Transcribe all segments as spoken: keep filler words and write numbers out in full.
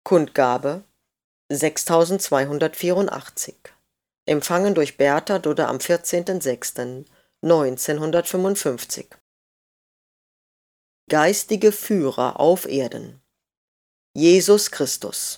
Kundgabe sechstausendzweihundertvierundachtzig. Empfangen durch Bertha Dudde am vierzehnten sechsten neunzehnhundertfünfundfünfzig. Geistige Führer auf Erden. Jesus Christus.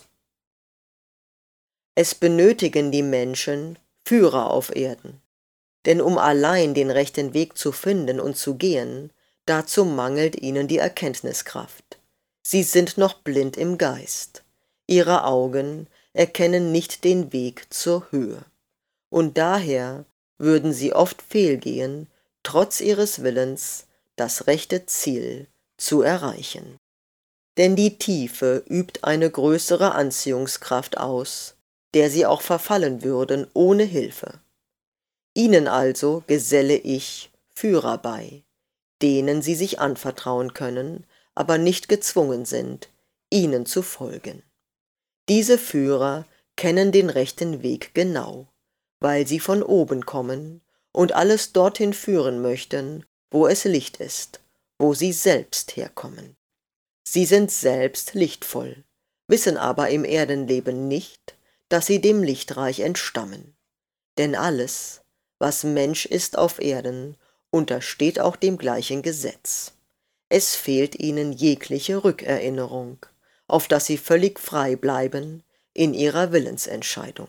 Es benötigen die Menschen Führer auf Erden, denn um allein den rechten Weg zu finden und zu gehen, dazu mangelt ihnen die Erkenntniskraft. Sie sind noch blind im Geist. Ihre Augen erkennen nicht den Weg zur Höhe. Und daher würden sie oft fehlgehen, trotz ihres Willens, das rechte Ziel zu erreichen. Denn die Tiefe übt eine größere Anziehungskraft aus, der sie auch verfallen würden ohne Hilfe. Ihnen also geselle ich Führer bei, denen sie sich anvertrauen können, aber nicht gezwungen sind, ihnen zu folgen. Diese Führer kennen den rechten Weg genau, weil sie von oben kommen und alles dorthin führen möchten, wo es Licht ist, wo sie selbst herkommen. Sie sind selbst lichtvoll, wissen aber im Erdenleben nicht, dass sie dem Lichtreich entstammen. Denn alles, was Mensch ist auf Erden, untersteht auch dem gleichen Gesetz. Es fehlt ihnen jegliche Rückerinnerung, auf dass sie völlig frei bleiben in ihrer Willensentscheidung.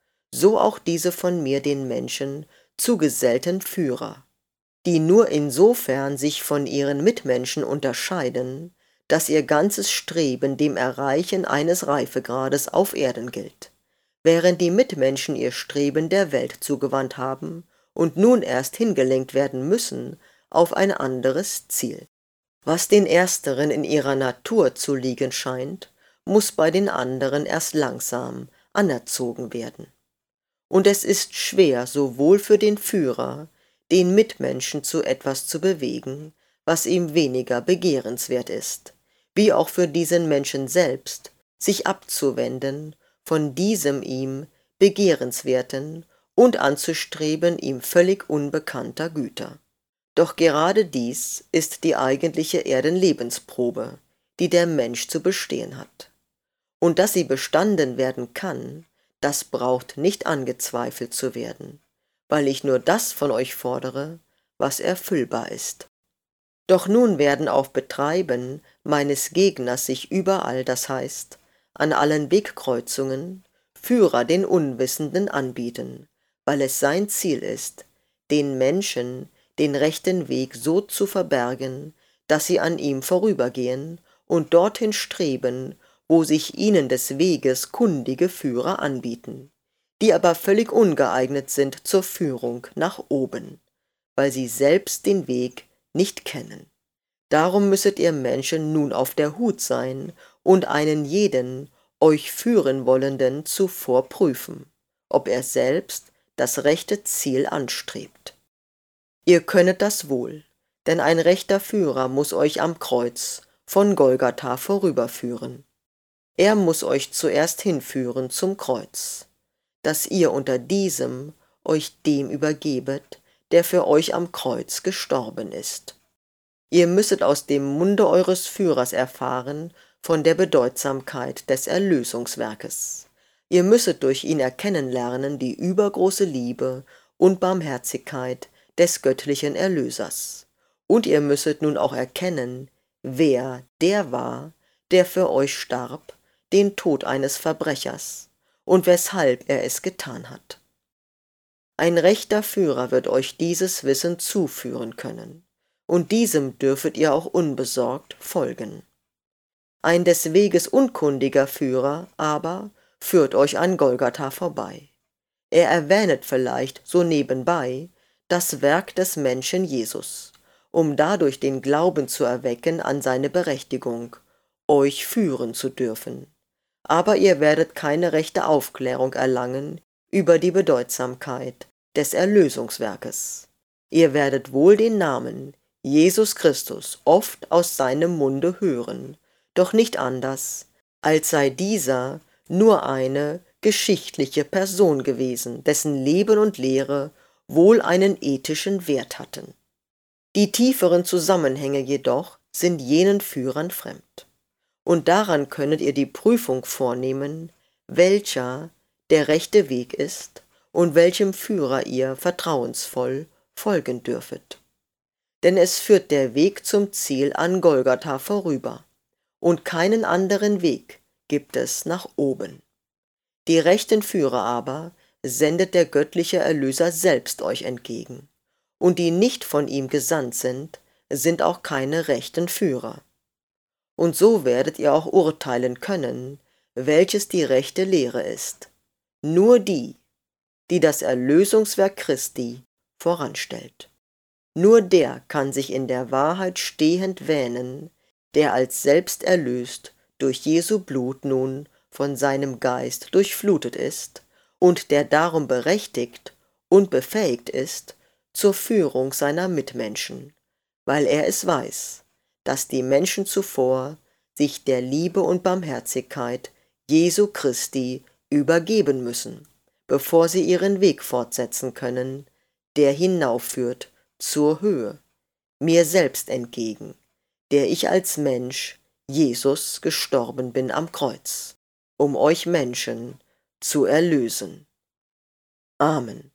So auch diese von mir den Menschen zugesellten Führer, die nur insofern sich von ihren Mitmenschen unterscheiden, dass ihr ganzes Streben dem Erreichen eines Reifegrades auf Erden gilt, während die Mitmenschen ihr Streben der Welt zugewandt haben und nun erst hingelenkt werden müssen auf ein anderes Ziel. Was den Ersteren in ihrer Natur zu liegen scheint, muss bei den anderen erst langsam anerzogen werden. Und es ist schwer, sowohl für den Führer, den Mitmenschen zu etwas zu bewegen, was ihm weniger begehrenswert ist, wie auch für diesen Menschen selbst, sich abzuwenden von diesem ihm begehrenswerten und anzustreben ihm völlig unbekannter Güter. Doch gerade dies ist die eigentliche Erdenlebensprobe, die der Mensch zu bestehen hat. Und dass sie bestanden werden kann, das braucht nicht angezweifelt zu werden, weil ich nur das von euch fordere, was erfüllbar ist. Doch nun werden auf Betreiben meines Gegners sich überall, das heißt, an allen Wegkreuzungen, Führer den Unwissenden anbieten, weil es sein Ziel ist, den Menschen den rechten Weg so zu verbergen, dass sie an ihm vorübergehen und dorthin streben, wo sich ihnen des Weges kundige Führer anbieten, die aber völlig ungeeignet sind zur Führung nach oben, weil sie selbst den Weg nicht kennen. Darum müsset ihr Menschen nun auf der Hut sein und einen jeden euch führen wollenden zuvor prüfen, ob er selbst das rechte Ziel anstrebt. Ihr könnet das wohl, denn ein rechter Führer muss euch am Kreuz von Golgatha vorüberführen. Er muss euch zuerst hinführen zum Kreuz, dass ihr unter diesem euch dem übergebet, der für euch am Kreuz gestorben ist. Ihr müsset aus dem Munde eures Führers erfahren von der Bedeutsamkeit des Erlösungswerkes. Ihr müsset durch ihn erkennen lernen die übergroße Liebe und Barmherzigkeit des göttlichen Erlösers. Und ihr müsset nun auch erkennen, wer der war, der für euch starb, den Tod eines Verbrechers, und weshalb er es getan hat. Ein rechter Führer wird euch dieses Wissen zuführen können, und diesem dürfet ihr auch unbesorgt folgen. Ein des Weges unkundiger Führer aber führt euch an Golgatha vorbei. Er erwähnet vielleicht so nebenbei das Werk des Menschen Jesus, um dadurch den Glauben zu erwecken an seine Berechtigung, euch führen zu dürfen. Aber ihr werdet keine rechte Aufklärung erlangen über die Bedeutsamkeit des Erlösungswerkes. Ihr werdet wohl den Namen Jesus Christus oft aus seinem Munde hören, doch nicht anders, als sei dieser nur eine geschichtliche Person gewesen, dessen Leben und Lehre wohl einen ethischen Wert hatten. Die tieferen Zusammenhänge jedoch sind jenen Führern fremd. und daran könnet ihr die Prüfung vornehmen, welcher der rechte Weg ist und welchem Führer ihr vertrauensvoll folgen dürfet. Denn es führt der Weg zum Ziel an Golgatha vorüber, und keinen anderen Weg gibt es nach oben. Die rechten Führer aber sendet der göttliche Erlöser selbst euch entgegen, und die nicht von ihm gesandt sind, sind auch keine rechten Führer. Und so werdet ihr auch urteilen können, welches die rechte Lehre ist. Nur die, die das Erlösungswerk Christi voranstellt. Nur der kann sich in der Wahrheit stehend wähnen, der als selbst erlöst durch Jesu Blut nun von seinem Geist durchflutet ist und der darum berechtigt und befähigt ist zur Führung seiner Mitmenschen, weil er es weiß, dass die Menschen zuvor sich der Liebe und Barmherzigkeit Jesu Christi übergeben müssen, bevor sie ihren Weg fortsetzen können, der hinaufführt zur Höhe, mir selbst entgegen, der ich als Mensch, Jesus, gestorben bin am Kreuz, um euch Menschen zu erlösen. Amen.